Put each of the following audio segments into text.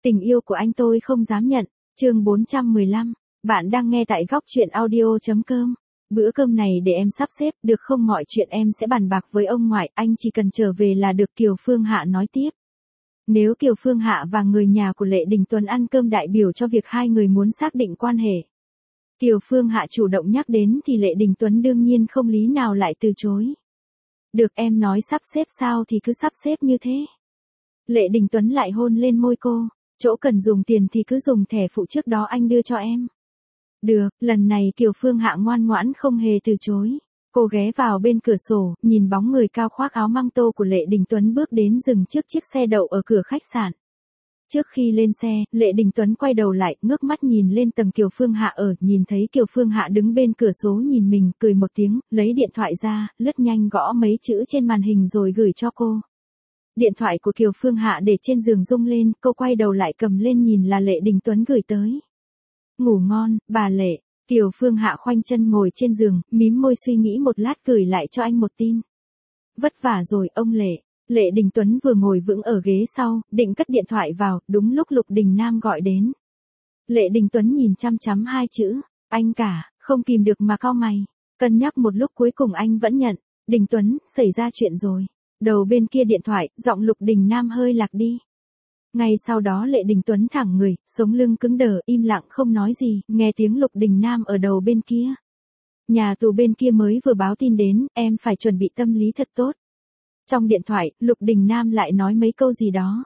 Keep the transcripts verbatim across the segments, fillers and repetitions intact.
Tình yêu của anh tôi không dám nhận. Chương bốn trăm mười lăm. Bạn đang nghe tại góc truyện audio chấm com. Bữa cơm này để em sắp xếp, được không? Mọi chuyện em sẽ bàn bạc với ông ngoại, anh chỉ cần trở về là được, Kiều Phương Hạ nói tiếp. Nếu Kiều Phương Hạ và người nhà của Lệ Đình Tuấn ăn cơm đại biểu cho việc hai người muốn xác định quan hệ. Kiều Phương Hạ chủ động nhắc đến thì Lệ Đình Tuấn đương nhiên không lý nào lại từ chối. Được, em nói sắp xếp sao thì cứ sắp xếp như thế. Lệ Đình Tuấn lại hôn lên môi cô, chỗ cần dùng tiền thì cứ dùng thẻ phụ trước đó anh đưa cho em. Được, lần này Kiều Phương Hạ ngoan ngoãn không hề từ chối. Cô ghé vào bên cửa sổ, nhìn bóng người cao khoác áo măng tô của Lệ Đình Tuấn bước đến dừng trước chiếc xe đậu ở cửa khách sạn. Trước khi lên xe, Lệ Đình Tuấn quay đầu lại, ngước mắt nhìn lên tầng Kiều Phương Hạ ở, nhìn thấy Kiều Phương Hạ đứng bên cửa sổ nhìn mình, cười một tiếng, lấy điện thoại ra, lướt nhanh gõ mấy chữ trên màn hình rồi gửi cho cô. Điện thoại của Kiều Phương Hạ để trên giường rung lên, cô quay đầu lại cầm lên nhìn là Lệ Đình Tuấn gửi tới. Ngủ ngon, bà Lệ. Kiều Phương Hạ khoanh chân ngồi trên giường, mím môi suy nghĩ một lát gửi lại cho anh một tin. Vất vả rồi ông Lệ. Lệ Đình Tuấn vừa ngồi vững ở ghế sau, định cất điện thoại vào, đúng lúc Lục Đình Nam gọi đến. Lệ Đình Tuấn nhìn chăm chăm hai chữ, anh cả, không kìm được mà cau mày. Cân nhắc một lúc cuối cùng anh vẫn nhận. Đình Tuấn, xảy ra chuyện rồi. Đầu bên kia điện thoại, giọng Lục Đình Nam hơi lạc đi. Ngay sau đó Lệ Đình Tuấn thẳng người, sống lưng cứng đờ, im lặng không nói gì, nghe tiếng Lục Đình Nam ở đầu bên kia. Nhà tù bên kia mới vừa báo tin đến, em phải chuẩn bị tâm lý thật tốt. Trong điện thoại, Lục Đình Nam lại nói mấy câu gì đó.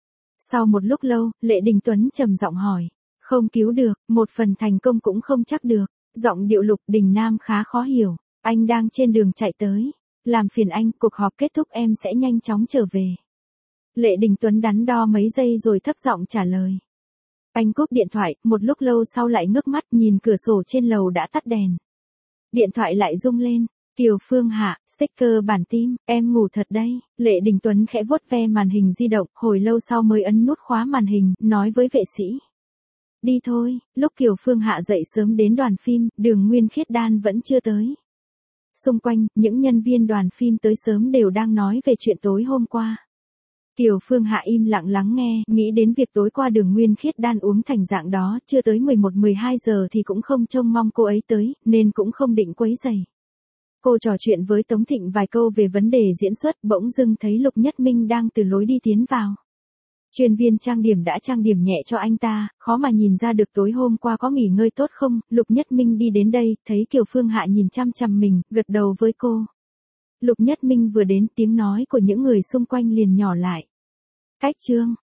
Sau một lúc lâu, Lệ Đình Tuấn trầm giọng hỏi. Không cứu được, một phần thành công cũng không chắc được. Giọng điệu Lục Đình Nam khá khó hiểu. Anh đang trên đường chạy tới. Làm phiền anh, cuộc họp kết thúc em sẽ nhanh chóng trở về. Lệ Đình Tuấn đắn đo mấy giây rồi thấp giọng trả lời. Anh cúp điện thoại, một lúc lâu sau lại ngước mắt nhìn cửa sổ trên lầu đã tắt đèn. Điện thoại lại rung lên. Kiều Phương Hạ, sticker bản tim, em ngủ thật đây. Lệ Đình Tuấn khẽ vuốt ve màn hình di động, hồi lâu sau mới ấn nút khóa màn hình, nói với vệ sĩ. Đi thôi. Lúc Kiều Phương Hạ dậy sớm đến đoàn phim, Đường Nguyên Khiết Đan vẫn chưa tới. Xung quanh, những nhân viên đoàn phim tới sớm đều đang nói về chuyện tối hôm qua. Kiều Phương Hạ im lặng lắng nghe, nghĩ đến việc tối qua Đường Nguyên Khiết Đan uống thành dạng đó, chưa tới mười một mười hai giờ thì cũng không trông mong cô ấy tới, nên cũng không định quấy rầy. Cô trò chuyện với Tống Thịnh vài câu về vấn đề diễn xuất, bỗng dưng thấy Lục Nhất Minh đang từ lối đi tiến vào. Chuyên viên trang điểm đã trang điểm nhẹ cho anh ta, khó mà nhìn ra được tối hôm qua có nghỉ ngơi tốt không. Lục Nhất Minh đi đến đây, thấy Kiều Phương Hạ nhìn chăm chăm mình, gật đầu với cô. Lục Nhất Minh vừa đến, tiếng nói của những người xung quanh liền nhỏ lại. Cách Trương,